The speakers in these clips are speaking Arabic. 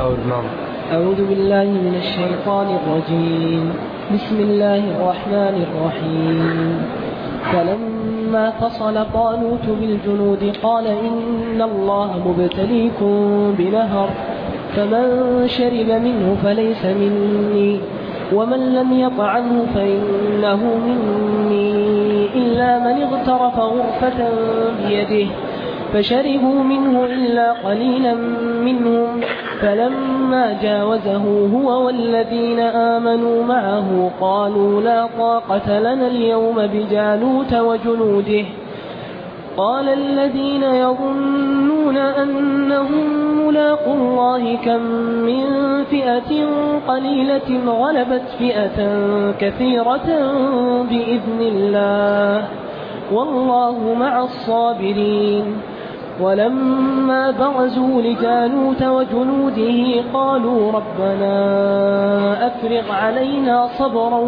أعوذ بالله من الشيطان الرجيم. بسم الله الرحمن الرحيم. فلما فصل طالوت بالجنود قال إن الله مبتليكم بنهر فمن شرب منه فليس مني ومن لم يطعمه فإنه مني إلا من اغترف غرفة بيده فشربوا منه إلا قليلا منهم فلما جاوزه هو والذين آمنوا معه قالوا لا طاقة لنا اليوم بجالوت وجنوده. قال الذين يظنون أنهم ملاقوا الله كم من فئة قليلة غلبت فئة كثيرة بإذن الله والله مع الصابرين. ولما برزوا لجالوت وجنوده قالوا ربنا أفرغ علينا صبرا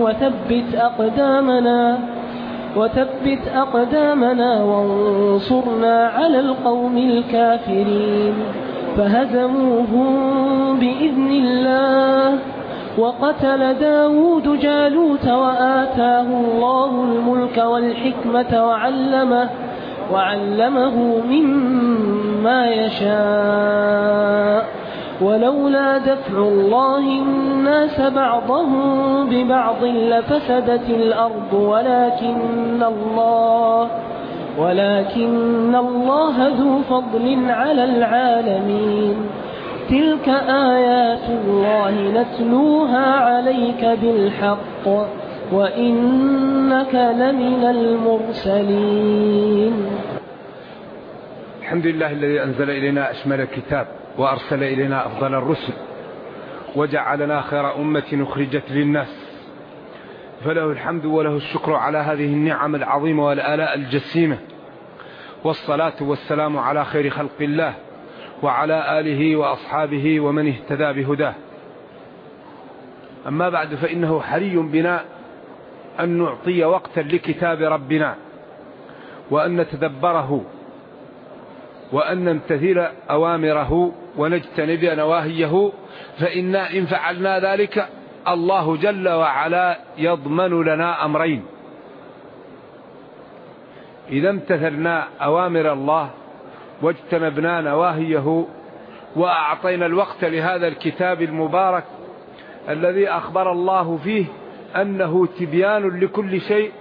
وثبت أقدامنا وانصرنا على القوم الكافرين. فهزموهم بإذن الله وقتل داود جالوت وآتاه الله الملك والحكمة وعلمه مما يشاء ولولا دفع الله الناس بعضهم ببعض لفسدت الأرض ولكن الله ذو فضل على العالمين. تلك آيات الله نتلوها عليك بالحق وإنك لمن المرسلين. الحمد لله الذي أنزل إلينا أشمل الكتاب وأرسل إلينا أفضل الرسل وجعلنا خير أمة أخرجت للناس، فله الحمد وله الشكر على هذه النعم العظيمة والآلاء الجسيمة، والصلاة والسلام على خير خلق الله وعلى آله وأصحابه ومن اهتدى بهداه. أما بعد، فإنه حري بنا أن نعطي وقتا لكتاب ربنا وأن نتدبره وأن نمتثل أوامره ونجتنب نواهيه، فإنا إن فعلنا ذلك الله جل وعلا يضمن لنا أمرين: إذا امتثلنا أوامر الله واجتنبنا نواهيه وأعطينا الوقت لهذا الكتاب المبارك الذي أخبر الله فيه أنه تبيان لكل شيء،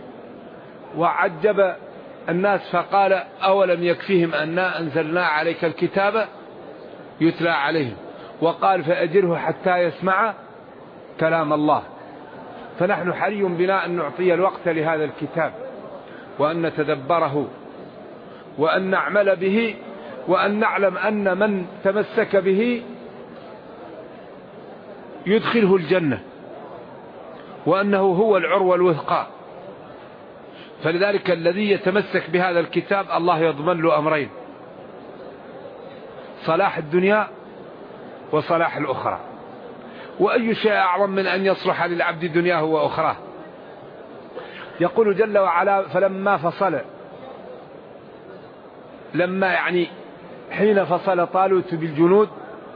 وعجب الناس فقال أولم يكفيهم أننا أنزلنا عليك الكتاب يتلى عليهم، وقال فأجره حتى يسمع كلام الله. فنحن حري بنا أن نعطي الوقت لهذا الكتاب وأن نتدبره وأن نعمل به وأن نعلم أن من تمسك به يدخله الجنة وأنه هو العروة الوثقى. فلذلك الذي يتمسك بهذا الكتاب الله يضمن له أمرين: صلاح الدنيا وصلاح الأخرى. وأي شيء أعظم من أن يصلح للعبد دنياه وأخراه؟ يقول جل وعلا: فلما فصل، حين فصل طالوت بالجنود،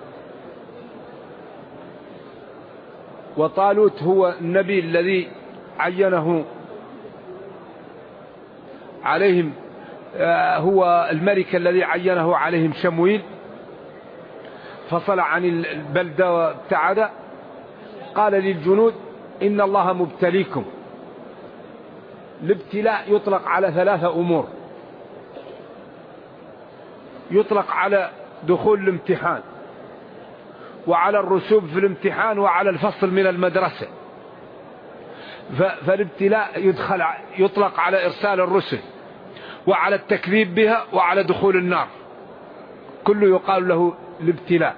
وطالوت هو النبي الذي عينه عليهم، هو الملك الذي عينه عليهم شمويل، فصل عن البلدة وابتعد. قال للجنود: إن الله مبتليكم. الابتلاء يطلق على 3 أمور: يطلق على دخول الامتحان، وعلى الرسوب في الامتحان، وعلى الفصل من المدرسة. فالابتلاء يطلق على إرسال الرسل، وعلى التكذيب بها، وعلى دخول النار، كله يقال له الابتلاء.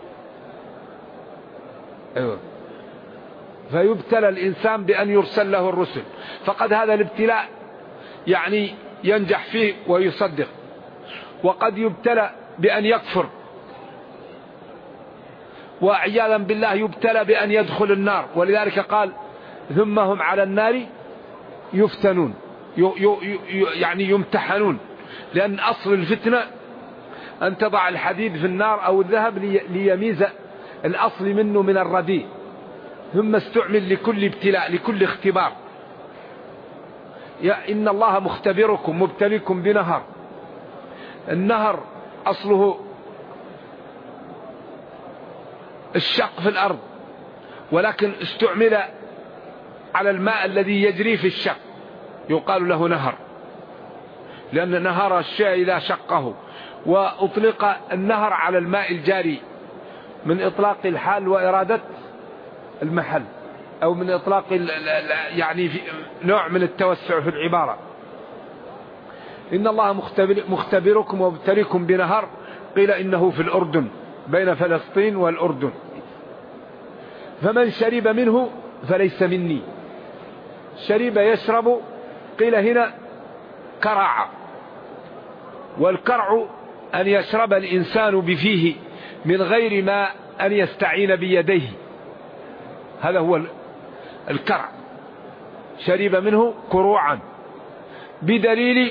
أيوة. فيبتلى الإنسان بأن يرسل له الرسل، فقد هذا الابتلاء ينجح فيه ويصدق، وقد يبتلى بأن يكفر، وعياذا بالله يبتلى بأن يدخل النار. ولذلك قال: ثم هم على النار يفتنون، يمتحنون، لأن أصل الفتنة أن تضع الحديد في النار أو الذهب ليميز الأصل منه من الرديء، ثم استعمل لكل ابتلاء لكل اختبار. إن الله مختبركم مبتليكم بنهر، النهر أصله الشق في الأرض، ولكن استعمل على الماء الذي يجري في الشق يقال له نهر، لأن نهر الشيء إذا شقه. وأطلق النهر على الماء الجاري من إطلاق الحال وإرادة المحل، أو من إطلاق يعني في نوع من التوسع في العبارة. إن الله مختبركم ومبتليكم بنهر، قيل إنه في الأردن بين فلسطين والأردن. فمن شرب منه فليس مني. شرب يشرب، قيل هنا كرع، والكرع أن يشرب الإنسان بفيه من غير ما أن يستعين بيديه، هذا هو الكرع. شرب منه كروعا بدليل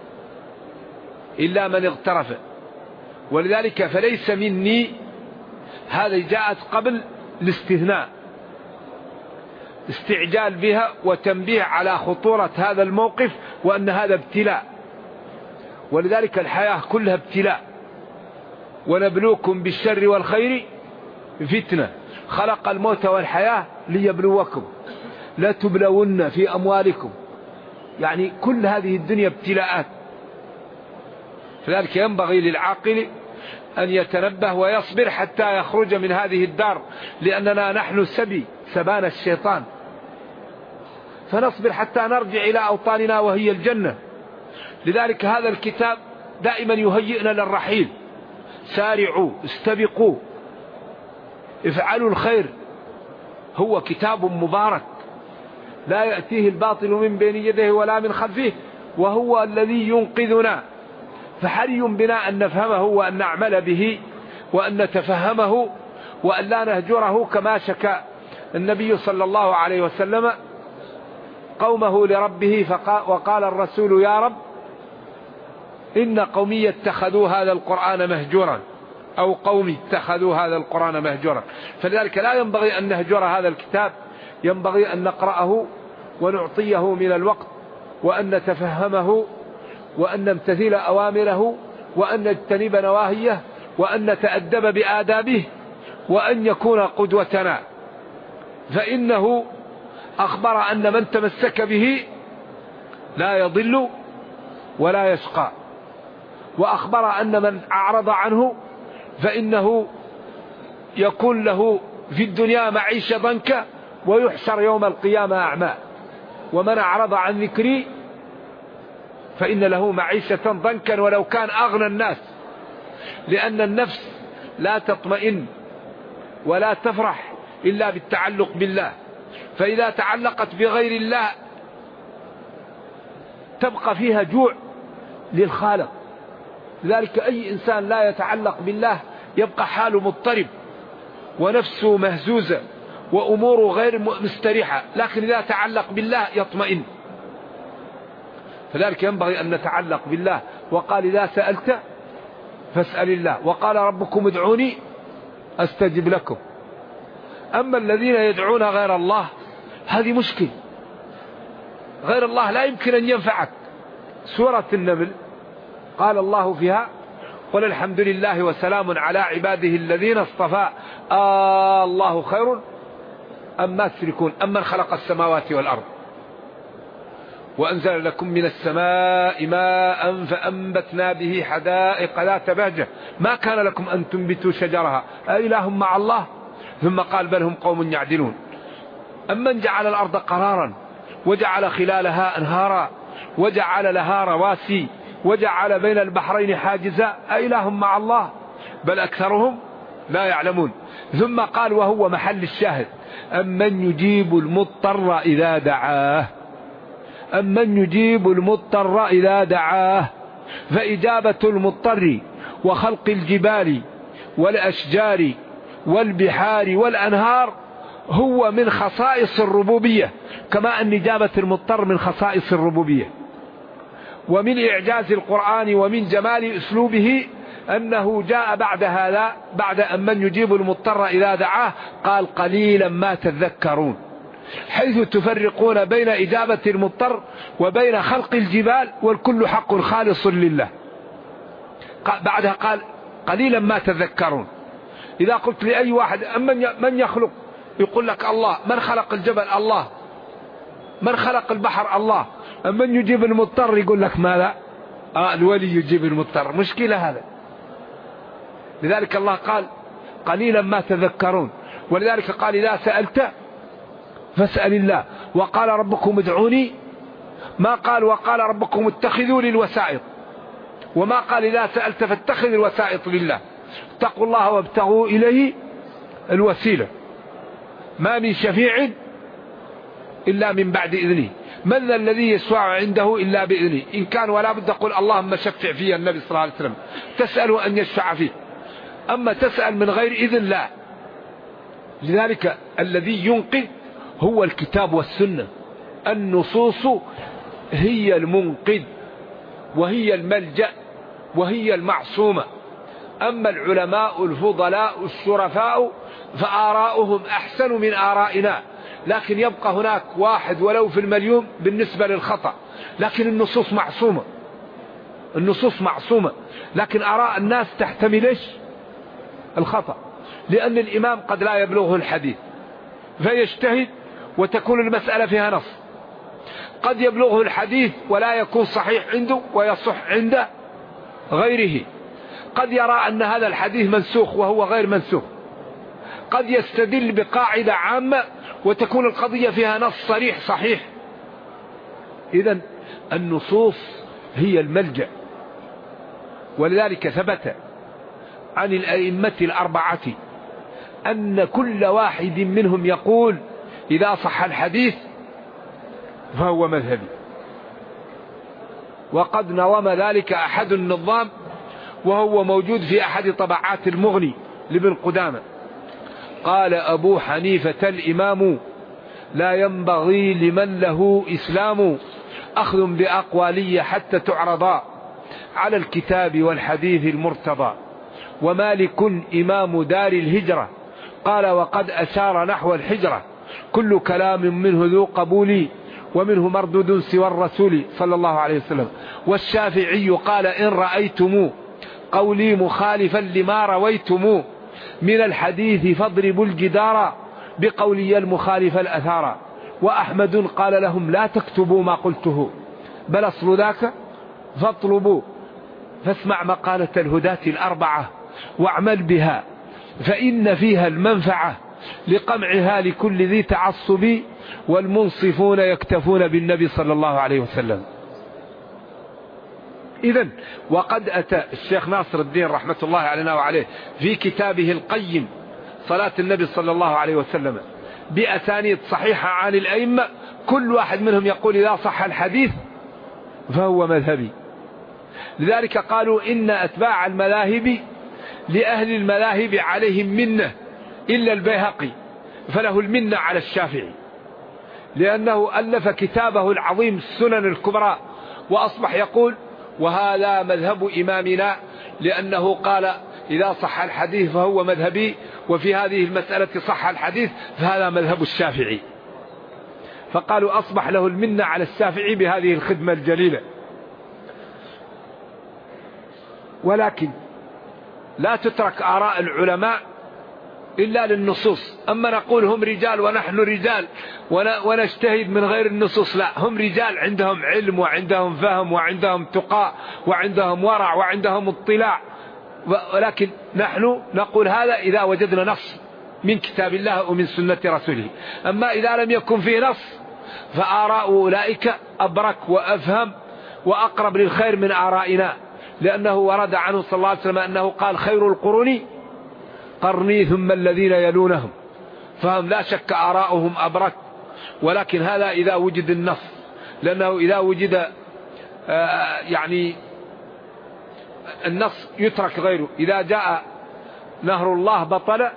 إلا من اغترف. ولذلك فليس مني هذا جاءت قبل الاستثناء، استعجال بها وتنبيه على خطورة هذا الموقف وأن هذا ابتلاء. ولذلك الحياة كلها ابتلاء. ونبلوكم بالشر والخير فتنة. خلق الموت والحياة ليبلوكم، لا تبلون في أموالكم، يعني كل هذه الدنيا ابتلاءات. فذلك ينبغي للعاقل أن يتنبه ويصبر حتى يخرج من هذه الدار، لأننا نحن سبان الشيطان، فنصبر حتى نرجع إلى أوطاننا وهي الجنة. لذلك هذا الكتاب دائما يهيئنا للرحيل. سارعوا، استبقوا، افعلوا الخير. هو كتاب مبارك لا يأتيه الباطل من بين يديه ولا من خلفه، وهو الذي ينقذنا. فحري بنا أن نفهمه وأن نعمل به وأن نتفهمه وأن لا نهجره، كما شكى النبي صلى الله عليه وسلم قومه لربه وقال الرسول يا رب إن قومي اتخذوا هذا القرآن مهجورا، أو قومي اتخذوا هذا القرآن مهجورا. فلذلك لا ينبغي أن نهجر هذا الكتاب، ينبغي أن نقرأه ونعطيه من الوقت، وأن نتفهمه، وأن نمتثل أوامره، وأن نجتنب نواهيه، وأن نتأدب بآدابه، وأن يكون قدوتنا. فإنه أخبر أن من تمسك به لا يضل ولا يشقى، وأخبر أن من أعرض عنه فإنه يكون له في الدنيا معيشة ضنكا ويحشر يوم القيامة أعمى. ومن أعرض عن ذكري فإن له معيشة ضنكا ولو كان أغنى الناس. لأن النفس لا تطمئن ولا تفرح إلا بالتعلق بالله، فإذا تعلقت بغير الله تبقى فيها جوع للخالق. لذلك أي إنسان لا يتعلق بالله يبقى حاله مضطرب ونفسه مهزوزة وأموره غير مستريحة، لكن إذا تعلق بالله يطمئن. فذلك ينبغي أن نتعلق بالله. وقال إذا سألت فاسأل الله، وقال ربكم ادعوني أستجب لكم. أما الذين يدعون غير الله هذه مشكلة. غير الله لا يمكن أن ينفعك. سورة النمل قال الله فيها قل الحمد لله وسلام على عباده الذين اصطفى الله خير أما تشركون أمن خلق السماوات والأرض وأنزل لكم من السماء ماء فأنبتنا به حدائق ذات بهجة ما كان لكم أن تنبتوا شجرها أإله مع الله. ثم قال بل هم قوم يعدلون. أمن جعل الأرض قرارا وجعل خلالها أنهارا وجعل لها رواسي وجعل بين البحرين حاجزا أإله مع الله بل أكثرهم لا يعلمون. ثم قال وهو محل الشاهد أمن يجيب المضطر إذا دعاه، أمن يجيب المضطر إذا دعاه. فإجابة المضطر وخلق الجبال والأشجار والبحار والأنهار هو من خصائص الربوبية، كما أن إجابة المضطر من خصائص الربوبية. ومن إعجاز القرآن ومن جمال أسلوبه أنه جاء بعد هذا، بعد أن من يجيب المضطر إذا دعاه، قال قليلا ما تذكرون، حيث تفرقون بين إجابة المضطر وبين خلق الجبال، والكل حق خالص لله. بعدها قال قليلا ما تذكرون. إذا قلت لأي واحد من يخلق، يقول لك الله. من خلق الجبل؟ الله. من خلق البحر؟ الله. من يجيب المضطر؟ يقول لك ماذا؟ الولي يجيب المضطر. مشكلة هذا. لذلك الله قال قليلا ما تذكرون. ولذلك قال إذا سألت فاسأل الله، وقال ربكم ادعوني، ما قال وقال ربكم اتخذوا لي الوسائط، وما قال إذا سألت فاتخذ الوسائط لله، اتقوا الله وابتغوا إليه الوسيلة. ما من شفيع إلا من بعد إذنه، من ذا الذي يشفع عنده إلا بإذنه. إن كان ولا بد قل اللهم شفع فيه النبي صلى الله عليه وسلم، تسأل أن يشفع فيه. أما تسأل من غير إذن لا. لذلك الذي ينقذ هو الكتاب والسنة. النصوص هي المنقذ وهي الملجأ وهي المعصومة. أما العلماء الفضلاء الشرفاء فآراؤهم أحسن من آرائنا، لكن يبقى هناك واحد ولو في المليون بالنسبة للخطأ، لكن النصوص معصومة. النصوص معصومة، لكن آراء الناس تحتمل الخطأ، لأن الإمام قد لا يبلغه الحديث فيجتهد وتكون المسألة فيها نص. قد يبلغه الحديث ولا يكون صحيح عنده ويصح عند غيره. قد يرى أن هذا الحديث منسوخ وهو غير منسوخ. قد يستدل بقاعدة عامة وتكون القضية فيها نص صريح صحيح. إذن النصوص هي الملجأ. ولذلك ثبت عن الأئمة الأربعة أن كل واحد منهم يقول إذا صح الحديث فهو مذهبي. وقد نظم ذلك أحد النظام، وهو موجود في أحد طبعات المغني لابن قدامة. قال أبو حنيفة الإمام لا ينبغي لمن له إسلام أخذ بأقوالي حتى تعرضا على الكتاب والحديث المرتضى. ومالك إمام دار الهجرة قال وقد أشار نحو الحجرة كل كلام منه ذو قبول ومنه مردود سوى الرسول صلى الله عليه وسلم. والشافعي قال إن رأيتم قولي مخالفا لما رويتم من الحديث فاضربوا الجدار بقولي المخالف الأثار. وأحمد قال لهم لا تكتبوا ما قلته بل أصل ذاك فاطلبوا. فاسمع مقالة الهداة الأربعة واعمل بها فإن فيها المنفعة لقمعها لكل ذي تعصب والمنصفون يكتفون بالنبي صلى الله عليه وسلم. إذن وقد أتى الشيخ ناصر الدين رحمة الله علينا وعليه في كتابه القيم صلاة النبي صلى الله عليه وسلم بأسانيد صحيحة عن الأئمة، كل واحد منهم يقول إذا صح الحديث فهو مذهبي. لذلك قالوا إن أتباع المذاهب لأهل المذاهب عليهم منة إلا البيهقي فله المنة على الشافعي، لأنه ألف كتابه العظيم السنن الكبرى وأصبح يقول وهذا مذهب إمامنا، لأنه قال إذا صح الحديث فهو مذهبي، وفي هذه المسألة صح الحديث فهذا مذهب الشافعي. فقالوا أصبح له المنة على الشافعي بهذه الخدمة الجليلة. ولكن لا تترك آراء العلماء إلا للنصوص. أما نقول هم رجال ونحن رجال ونجتهد من غير النصوص، لا، هم رجال عندهم علم وعندهم فهم وعندهم تقاء وعندهم ورع وعندهم اطلاع، ولكن نحن نقول هذا إذا وجدنا نص من كتاب الله ومن سنة رسوله. أما إذا لم يكن فيه نص فآراء أولئك أبرك وأفهم وأقرب للخير من آرائنا، لأنه ورد عنه صلى الله عليه وسلم أنه قال خير القرون قرني ثم الذين يلونهم، فهم لا شك آراؤهم أبرك. ولكن هذا إذا وجد النص، لأنه إذا وجد يعني النص يترك غيره. إذا جاء نهر الله بطل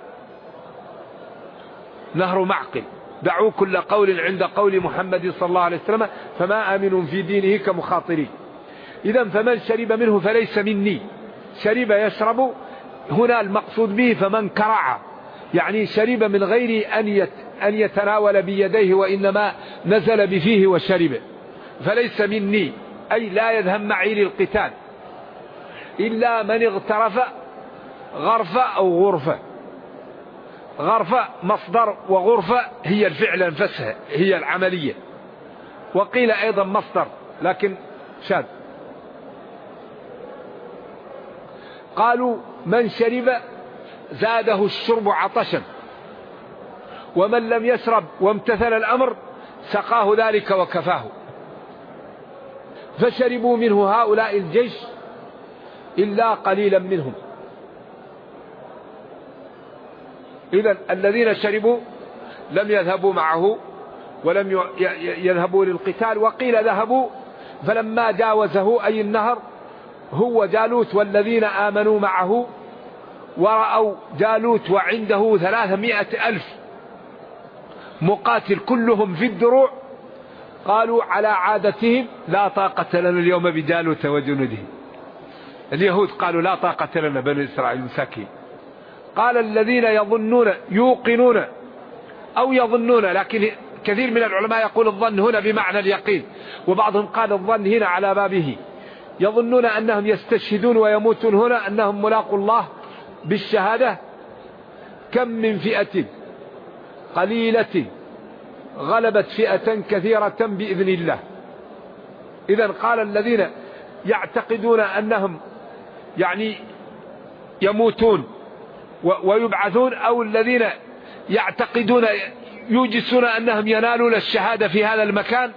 نهر معقل، دعوا كل قول عند قول محمد صلى الله عليه وسلم فما آمن في دينه كمخاطرين. إذن فمن شرب منه فليس مني، شرب يشرب هنا المقصود به فمن كرع، يعني شرب من غير أن يتناول بيديه، وإنما نزل بفيه وشرب. فليس مني أي لا يذهب معي للقتال إلا من اغترف غرفة أو غرفة. غرفة مصدر، وغرفة هي الفعل نفسها، هي العملية، وقيل أيضا مصدر لكن شاذ. قالوا من شرب زاده الشرب عطشا، ومن لم يشرب وامتثل الأمر سقاه ذلك وكفاه. فشربوا منه هؤلاء الجيش إلا قليلا منهم. إذن الذين شربوا لم يذهبوا معه ولم يذهبوا للقتال، وقيل ذهبوا فلما جاوزه أي النهر هو جالوت والذين آمنوا معه، ورأوا جالوت وعنده 300,000 مقاتل كلهم في الدروع، قالوا على عادتهم لا طاقة لنا اليوم بجالوت وجنوده. اليهود قالوا لا طاقة لنا بني إسرائيل مساكين. قال الذين يظنون يوقنون أو يظنون، لكن كثير من العلماء يقول الظن هنا بمعنى اليقين، وبعضهم قال الظن هنا على بابه. يظنون أنهم يستشهدون ويموتون هنا، أنهم ملاقوا الله بالشهادة. كم من فئة قليلة غلبت فئة كثيرة بإذن الله. إذن قال الذين يعتقدون أنهم يعني يموتون ويبعثون، أو الذين يعتقدون يوجسون أنهم ينالون الشهادة في هذا المكان.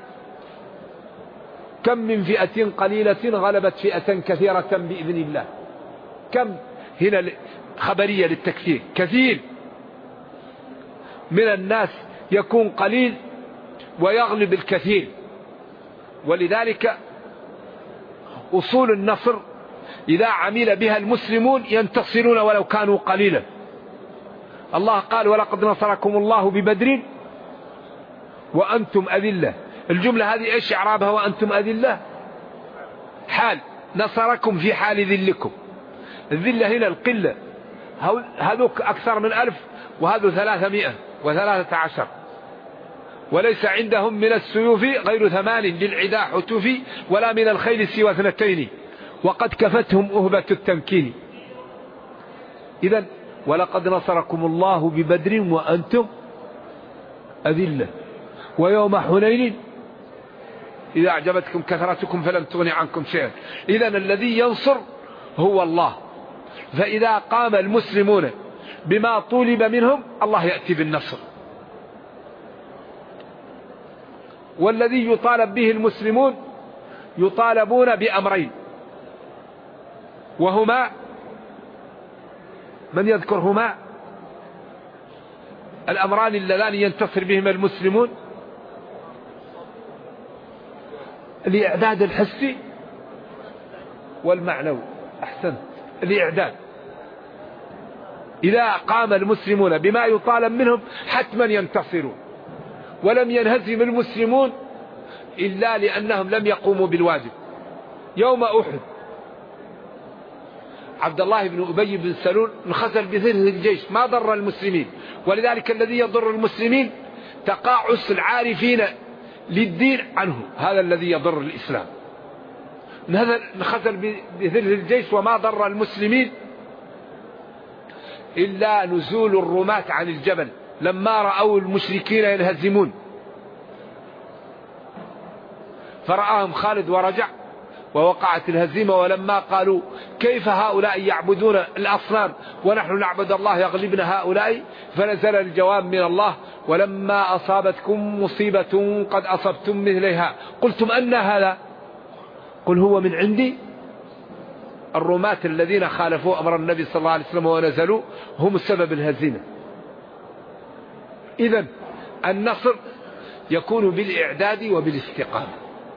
كم من فئة قليلة غلبت فئة كثيرة بإذن الله. كم هنا خبرية للتكثير. كثير من الناس يكون قليل ويغلب الكثير، ولذلك أصول النصر إذا عمل بها المسلمون ينتصرون ولو كانوا قليلا. الله قال ولقد نصركم الله ببدر وأنتم أذلة. الجملة هذه إيش إعرابها؟ وأنتم أذلة حال، نصركم في حال ذلكم. الذلة هنا القلة، هذوك أكثر من 1000 وهذو 313، وليس عندهم من السيوف غير 8 للعداء حتوف، ولا من الخيل سوى 2 وقد كفتهم أهبة التمكين. إذن ولقد نصركم الله ببدر وأنتم أذلة ويوم حنين إذا أعجبتكم كثرتكم فلم تغن عنكم شيئا. إذن الذي ينصر هو الله. فإذا قام المسلمون بما طولب منهم الله يأتي بالنصر. والذي يطالب به المسلمون يطالبون بأمرين، وهما من يذكرهما؟ الأمران اللذان ينتصر بهما المسلمون: الإعداد الحسي والمعنوي. أحسنت، الإعداد. إذا قام المسلمون بما يطالب منهم حتما ينتصرون. ولم ينهزم المسلمون إلا لأنهم لم يقوموا بالواجب. يوم أحد عبد الله بن أبي بن سلول انخزل بذله الجيش، ما ضر المسلمين. ولذلك الذي يضر المسلمين تقاعس العارفين للدين عنه، هذا الذي يضر الإسلام. انخزل بذله الجيش وما ضر المسلمين إلا نزول الرماة عن الجبل لما رأوا المشركين ينهزمون، فرآهم خالد ورجع ووقعت الهزيمة. ولما قالوا كيف هؤلاء يعبدون الأصنام ونحن نعبد الله يغلبنا هؤلاء، فنزل الجواب من الله: ولما أصابتكم مصيبة قد أصبتم مثلها قلتم أن هذا قل هو من عندي. الرماة الذين خالفوا أمر النبي صلى الله عليه وسلم ونزلوا هم السبب الهزيمة. إذن النصر يكون بالإعداد وبالاستقامة.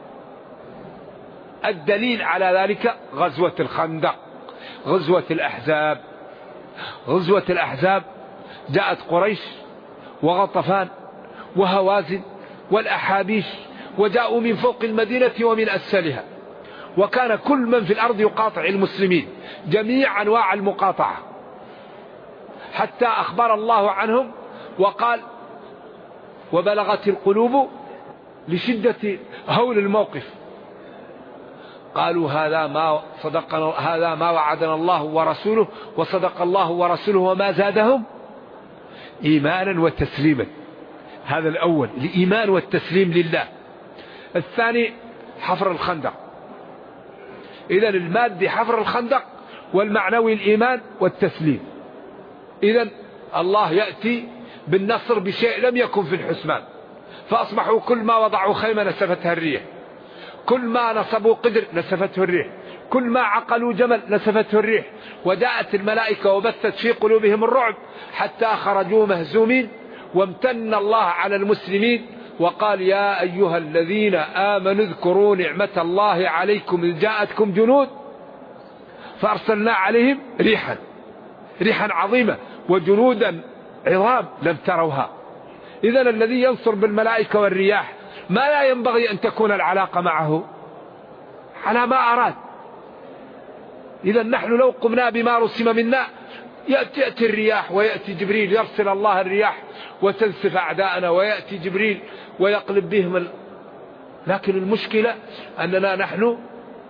الدليل على ذلك غزوة الخندق، غزوة الأحزاب. غزوة الأحزاب جاءت قريش وغطفان وهوازن والأحابيش، وجاءوا من فوق المدينة ومن أسفلها، وكان كل من في الأرض يقاطع المسلمين، جميع أنواع المقاطعة، حتى أخبر الله عنهم وقال: وبلغت القلوب لشدة هول الموقف، قالوا هذا ما وعدنا الله ورسوله وصدق الله ورسوله وما زادهم إيمانا وتسليما. هذا الأول، الإيمان والتسليم لله. الثاني حفر الخندق. إذن المادي حفر الخندق، والمعنوي الإيمان والتسليم. إذن الله يأتي بالنصر بشيء لم يكن في الحسبان، فأصبحوا كل ما وضعوا خيمة نسفتها الريح، كل ما نصبوا قدر نسفته الريح، كل ما عقلوا جمل نسفته الريح، وجاءت الملائكة وبثت في قلوبهم الرعب حتى خرجوا مهزومين. وامتن الله على المسلمين وقال: يا أيها الذين آمنوا اذكروا نعمة الله عليكم إذ جاءتكم جنود فأرسلنا عليهم ريحا عظيمة وجنودا عظام لم تروها. إذن الذي ينصر بالملائكة والرياح ما لا ينبغي أن تكون العلاقة معه على ما أراد. إذن نحن لو قمنا بما رسم منا يأتي الرياح، ويأتي جبريل، يرسل الله الرياح وتنسف أعداءنا، ويأتي جبريل ويقلب بهم لكن المشكلة أننا نحن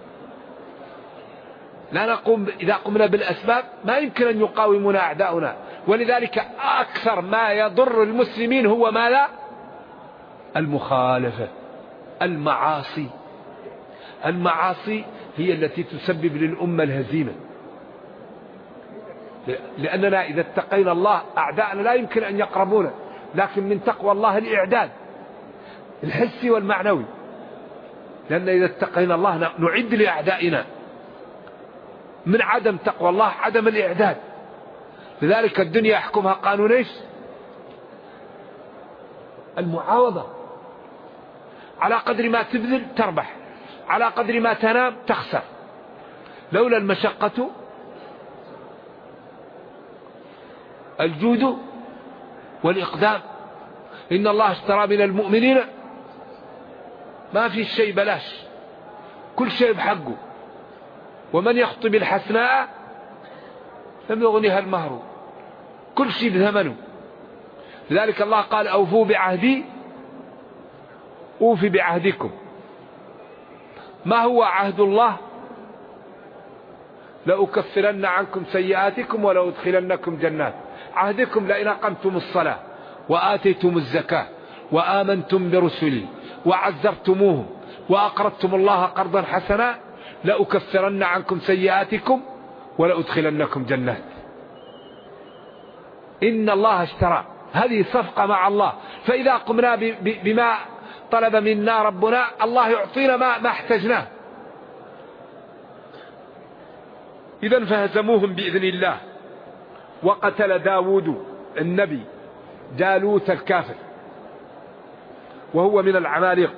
لا نقوم. إذا قمنا بالأسباب ما يمكن أن يقاومنا أعداؤنا. ولذلك أكثر ما يضر المسلمين هو ما لا المخالفة، المعاصي هي التي تسبب للأمة الهزيمة. لأننا إذا اتقينا الله أعداءنا لا يمكن أن يقربونا، لكن من تقوى الله الإعداد الحسي والمعنوي، لأن إذا اتقينا الله نعد لأعدائنا. من عدم تقوى الله عدم الإعداد. لذلك الدنيا يحكمها قانون ايش؟ المعاوضة. على قدر ما تبذل تربح، على قدر ما تنام تخسر. لولا المشقة الجود والإقدام. إن الله اشترى من المؤمنين، ما في شيء بلاش، كل شيء بحقه. ومن يخطب الحسناء لم يغنها المهر، كل شيء بثمنه. لذلك الله قال: أوفوا بعهدي أوفي بعهدكم. ما هو عهد الله؟ لأكفرن عنكم سيئاتكم ولأدخلنكم جنات. عهدكم لئن أقمتم الصلاة وآتيتم الزكاة وآمنتم برسلي وعزرتموهم وأقرضتم الله قرضا حسنا لأكفرن عنكم سيئاتكم ولأدخلنكم جنات. إن الله اشترى، هذه صفقة مع الله. فإذا قمنا بما طلب منا ربنا الله يعطينا ما احتجناه. إذن فهزموهم بإذن الله. وقتل داود النبي جالوت الكافر وهو من العمالقة.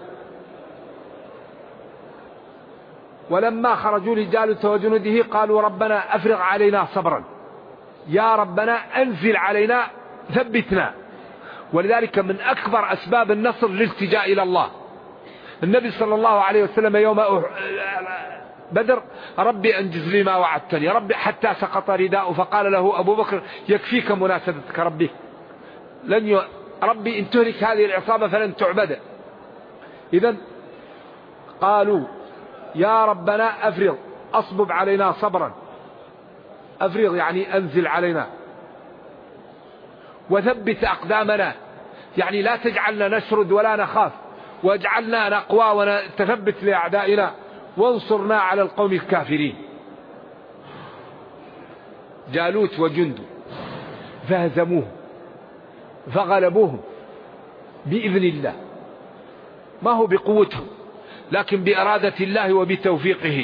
ولما خرجوا لجالوت وجنوده قالوا: ربنا أفرغ علينا صبرا، يا ربنا أنزل علينا ثبتنا. ولذلك من أكبر أسباب النصر الالتجاء إلى الله. النبي صلى الله عليه وسلم يوم بدر: ربي أنجز لي ما وعدتني، ربي، حتى سقط رداءه فقال له أبو بكر: يكفيك مناسبتك ربي، ربي إن تهلك هذه العصابة فلن تعبد. إذن قالوا: يا ربنا أفرغ، أصبب علينا صبرا. أفرغ يعني أنزل علينا، وثبت أقدامنا، يعني لا تجعلنا نشرد ولا نخاف، واجعلنا نقوى ونتثبت لأعدائنا، وانصرنا على القوم الكافرين. جالوت وجنده فهزموهم فغلبوهم بإذن الله، ما هو بقوتهم لكن بإرادة الله وبتوفيقه.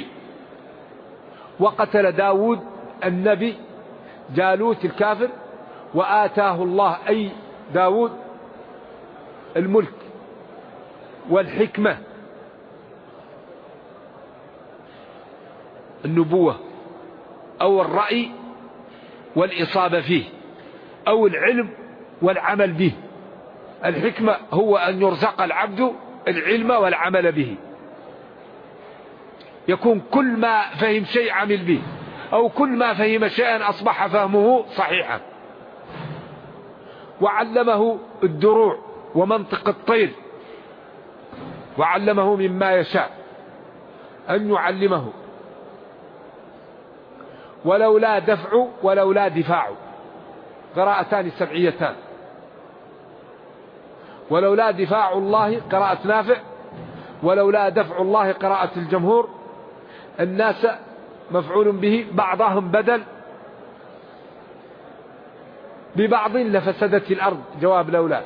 وقتل داود النبي جالوت الكافر، وآتاه الله أي داود الملك والحكمة، النبوة أو الرأي والإصابة فيه، أو العلم والعمل به. الحكمة هو أن يرزق العبد العلم والعمل به. يكون كل ما فهم شيء عمل به، أو كل ما فهم شيئا أصبح فهمه صحيحا. وعلمه الدروع ومنطق الطير، وعلمه مما يشاء أن يعلمه. ولولا دفاع، قراءتان سبعيتان. ولولا دفاع الله قراءة نافع، ولولا دفع الله قراءة الجمهور. الناس مفعول به، بعضهم بدل ببعض لفسدت الأرض، جواب لولا.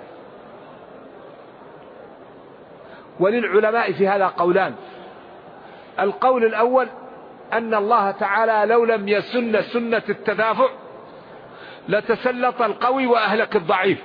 وللعلماء في هذا قولان. القول الأول أن الله تعالى لو لم يسن سنة التدافع لتسلط القوي وأهلك الضعيف،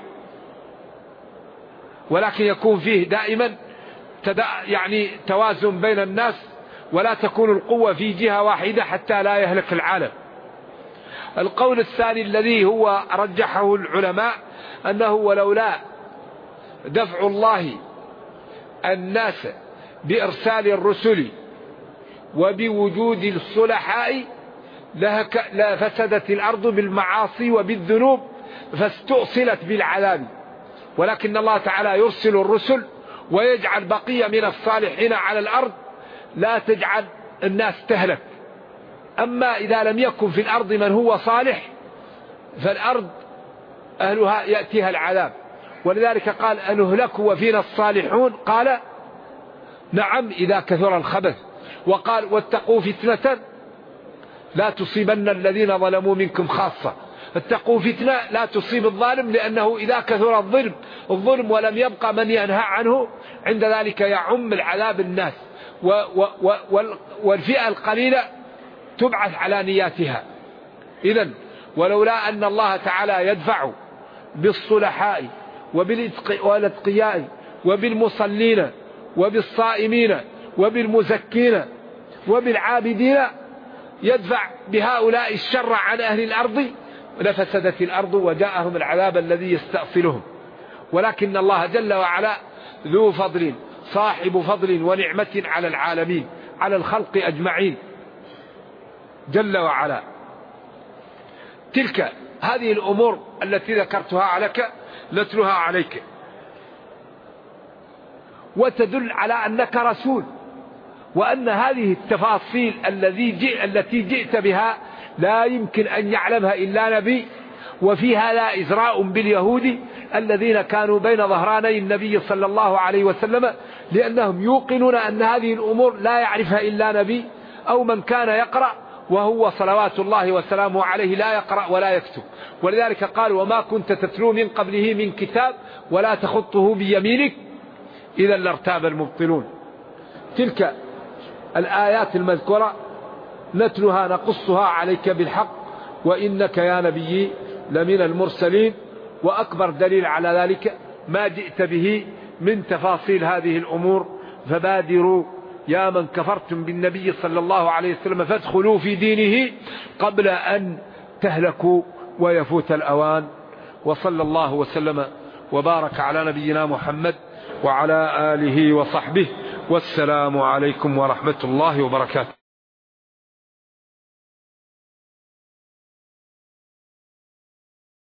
ولكن يكون فيه دائما يعني توازن بين الناس، ولا تكون القوة في جهة واحدة حتى لا يهلك العالم. القول الثاني الذي هو رجحه العلماء أنه ولولا دفع الله الناس بإرسال الرسل وبوجود الصلحاء لفسدت الأرض بالمعاصي وبالذنوب فاستؤصلت بالعذاب، ولكن الله تعالى يرسل الرسل ويجعل بقية من الصالحين على الأرض لا تجعل الناس تهلك. أما إذا لم يكن في الأرض من هو صالح فالأرض أهلها يأتيها العذاب. ولذلك قال أنهلك وفينا الصالحون، قال نعم إذا كثر الخبث. وقال واتقوا فتنة لا تصيبن الذين ظلموا منكم خاصة. اتقوا فتنة لا تصيب الظالم، لأنه إذا كثر الظلم ولم يبقى من ينهى عنه عند ذلك يعم العذاب الناس، والفئة القليلة تبعث على نياتها. إذن ولولا أن الله تعالى يدفع بالصلحاء وبالاتقياء وبالمصلين وبالصائمين وبالمزكين وبالعابدين، يدفع بهؤلاء الشر عن أهل الأرض لفسدت الأرض وجاءهم العذاب الذي يستأصلهم. ولكن الله جل وعلا ذو فضل، صاحب فضل ونعمة على العالمين، على الخلق أجمعين جل وعلا. تلك هذه الأمور التي ذكرتها لك نتلها عليك، وتدل على أنك رسول، وأن هذه التفاصيل التي جئت بها لا يمكن أن يعلمها إلا نبي. وفي هذا إزراء باليهود الذين كانوا بين ظهراني النبي صلى الله عليه وسلم، لأنهم يوقنون أن هذه الأمور لا يعرفها إلا نبي أو من كان يقرأ، وهو صلوات الله وسلامه عليه لا يقرأ ولا يكتب. ولذلك قال وما كنت تتلو من قبله من كتاب ولا تخطه بيمينك إذا لارتاب المبطلون. تلك الآيات المذكورة نتلها نقصها عليك بالحق، وإنك يا نبي لمن المرسلين. وأكبر دليل على ذلك ما جئت به من تفاصيل هذه الأمور. فبادروا يا من كفرتم بالنبي صلى الله عليه وسلم فادخلوا في دينه قبل أن تهلكوا ويفوت الأوان. وصلى الله وسلم وبارك على نبينا محمد وعلى آله وصحبه، والسلام عليكم ورحمة الله وبركاته.